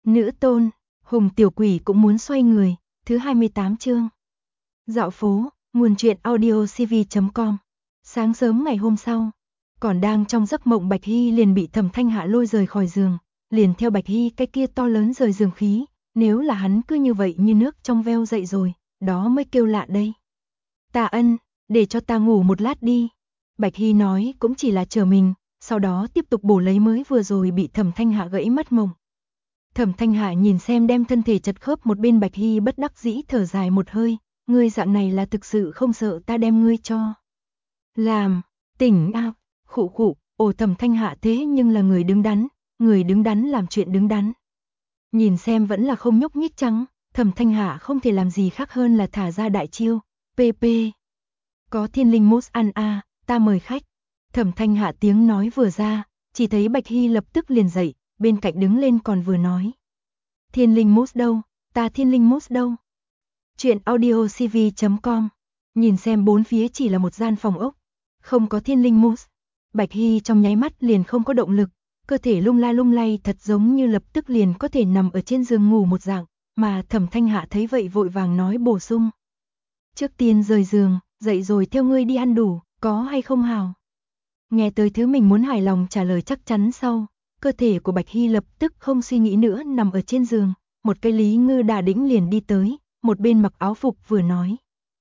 Nữ tôn, Hùng tiểu quỷ cũng muốn xoay người, thứ 28 chương. Dạo phố, nguồn truyện audio cv.com. Sáng sớm ngày hôm sau, còn đang trong giấc mộng Bạch Hy liền bị Thẩm Thanh Hạ lôi rời khỏi giường, liền theo Bạch Hy cái kia to lớn rời giường khí, nếu là hắn cứ như vậy như nước trong veo dậy rồi, đó mới kêu lạ đây. Tạ Ân, để cho ta ngủ một lát đi. Bạch Hy nói cũng chỉ là chờ mình, sau đó tiếp tục bổ lấy mới vừa rồi bị Thẩm Thanh Hạ gãy mất mộng. Thẩm Thanh Hạ nhìn xem đem thân thể chật khớp một bên Bạch Hy bất đắc dĩ thở dài một hơi, ngươi dạng này là thực sự không sợ ta đem ngươi cho làm tỉnh à, khụ khụ, ồ Thẩm Thanh Hạ thế nhưng là người đứng đắn làm chuyện đứng đắn. Nhìn xem vẫn là không nhúc nhích trắng, Thẩm Thanh Hạ không thể làm gì khác hơn là thả ra đại chiêu, PP. Có thiên linh mousse ăn à, ta mời khách. Thẩm Thanh Hạ tiếng nói vừa ra, chỉ thấy Bạch Hy lập tức liền dậy, bên cạnh đứng lên còn vừa nói. Thiên linh mousse đâu, ta thiên linh mousse đâu. Chuyện audio cv.com. Nhìn xem bốn phía chỉ là một gian phòng ốc, không có thiên linh mousse. Bạch Hy trong nháy mắt liền không có động lực, cơ thể lung la lung lay thật giống như lập tức liền có thể nằm ở trên giường ngủ một dạng, mà Thẩm Thanh Hạ thấy vậy vội vàng nói bổ sung. Trước tiên rời giường, dậy rồi theo ngươi đi ăn đủ, có hay không hào? Nghe tới thứ mình muốn hài lòng trả lời chắc chắn sau, cơ thể của Bạch Hy lập tức không suy nghĩ nữa nằm ở trên giường, một cây Lý Ngư Đà đĩnh liền đi tới, một bên mặc áo phục vừa nói.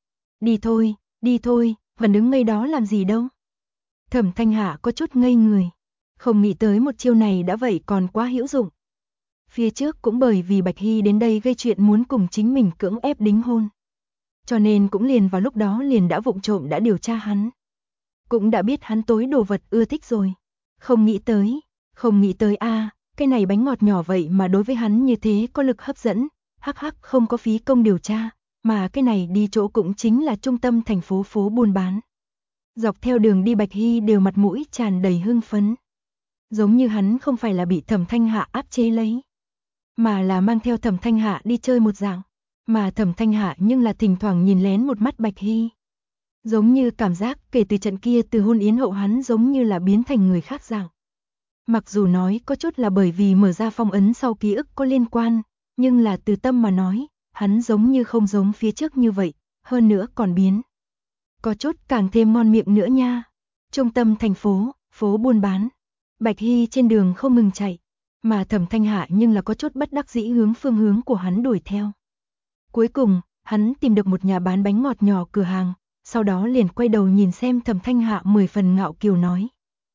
Đi thôi, vẫn đứng ngây đó làm gì đâu. Thẩm Thanh Hạ có chút ngây người, không nghĩ tới một chiêu này đã vậy còn quá hữu dụng. Phía trước cũng bởi vì Bạch Hy đến đây gây chuyện muốn cùng chính mình cưỡng ép đính hôn. Cho nên cũng liền vào lúc đó liền đã vụng trộm đã điều tra hắn. Cũng đã biết hắn tối đồ vật ưa thích rồi. Không nghĩ tới a, cái này bánh ngọt nhỏ vậy mà đối với hắn như thế có lực hấp dẫn, hắc hắc không có phí công điều tra, mà cái này đi chỗ cũng chính là trung tâm thành phố phố buôn bán. Dọc theo đường đi Bạch Hy đều mặt mũi tràn đầy hưng phấn. Giống như hắn không phải là bị Thẩm Thanh Hạ áp chế lấy, mà là mang theo Thẩm Thanh Hạ đi chơi một dạng, mà Thẩm Thanh Hạ nhưng là thỉnh thoảng nhìn lén một mắt Bạch Hy. Giống như cảm giác kể từ trận kia từ hôn yến hậu hắn giống như là biến thành người khác dạng. Mặc dù nói có chút là bởi vì mở ra phong ấn sau ký ức có liên quan, nhưng là từ tâm mà nói, hắn giống như không giống phía trước như vậy, hơn nữa còn biến. Có chút càng thêm ngon miệng nữa nha. Trung tâm thành phố, phố buôn bán. Bạch Hy trên đường không ngừng chạy, mà Thẩm Thanh Hạ nhưng là có chút bất đắc dĩ hướng phương hướng của hắn đuổi theo. Cuối cùng, hắn tìm được một nhà bán bánh ngọt nhỏ cửa hàng, sau đó liền quay đầu nhìn xem Thẩm Thanh Hạ 10 phần ngạo kiều nói.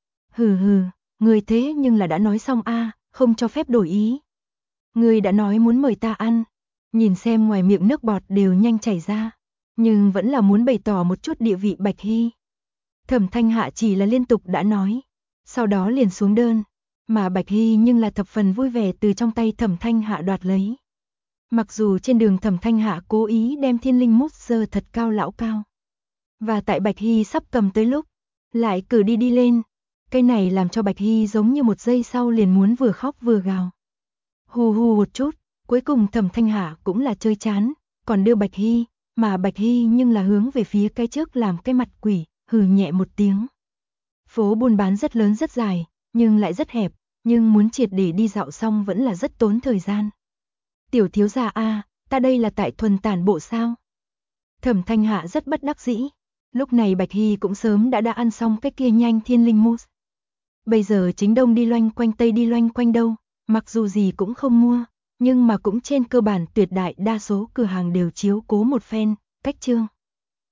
Hừ, người thế nhưng là đã nói xong a, không cho phép đổi ý. Người đã nói muốn mời ta ăn, nhìn xem ngoài miệng nước bọt đều nhanh chảy ra, nhưng vẫn là muốn bày tỏ một chút địa vị Bạch Hy. Thẩm Thanh Hạ chỉ là liên tục đã nói, sau đó liền xuống đơn, mà Bạch Hy nhưng là thập phần vui vẻ từ trong tay Thẩm Thanh Hạ đoạt lấy. Mặc dù trên đường Thẩm Thanh Hạ cố ý đem thiên linh mousse giơ thật cao lão cao, và tại Bạch Hy sắp cầm tới lúc, lại cử đi lên, cái này làm cho Bạch Hy giống như một giây sau liền muốn vừa khóc vừa gào. Hù một chút, cuối cùng Thẩm Thanh Hạ cũng là chơi chán, còn đưa Bạch Hy, mà Bạch Hy nhưng là hướng về phía cái trước làm cái mặt quỷ, hừ nhẹ một tiếng. Phố buôn bán rất lớn rất dài, nhưng lại rất hẹp, nhưng muốn triệt để đi dạo xong vẫn là rất tốn thời gian. Tiểu thiếu gia a, ta đây là tại thuần tản bộ sao? Thẩm Thanh Hạ rất bất đắc dĩ. Lúc này Bạch Hy cũng sớm đã ăn xong cái kia nhanh thiên linh mousse. Bây giờ chính đông đi loanh quanh tây đi loanh quanh đâu, mặc dù gì cũng không mua, nhưng mà cũng trên cơ bản tuyệt đại đa số cửa hàng đều chiếu cố một phen, cách trương.